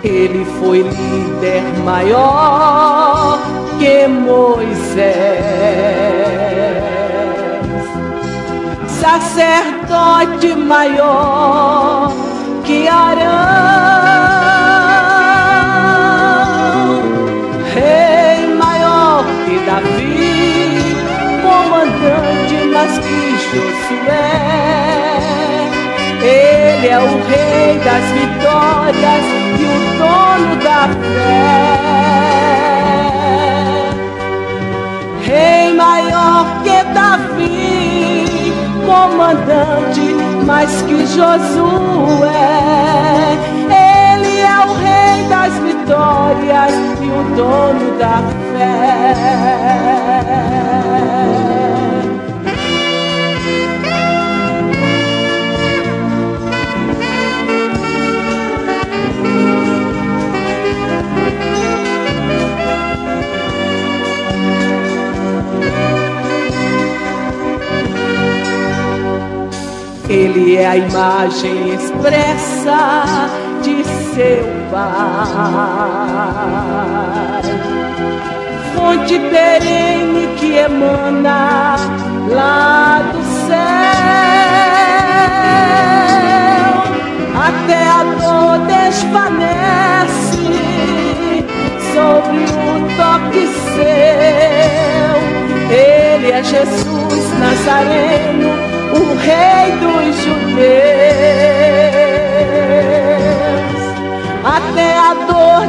Ele foi líder maior que Moisés, sacerdote maior que Arão, rei maior que Davi, comandante mais que Josué. Ele é o rei das vitórias e o dono da fé. Rei maior que Davi, comandante mais que Josué. Ele é o rei das vitórias e o dono da fé. Ele é a imagem expressa de seu Pai, fonte perene que emana lá do céu. Até a dor desvanece sobre o toque seu. Ele é Jesus Nazareno, o rei dos judeus. Até a dor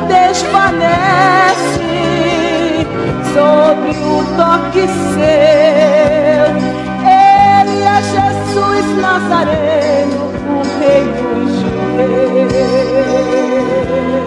desvanece sobre o toque seu. Ele é Jesus Nazareno, o rei dos judeus.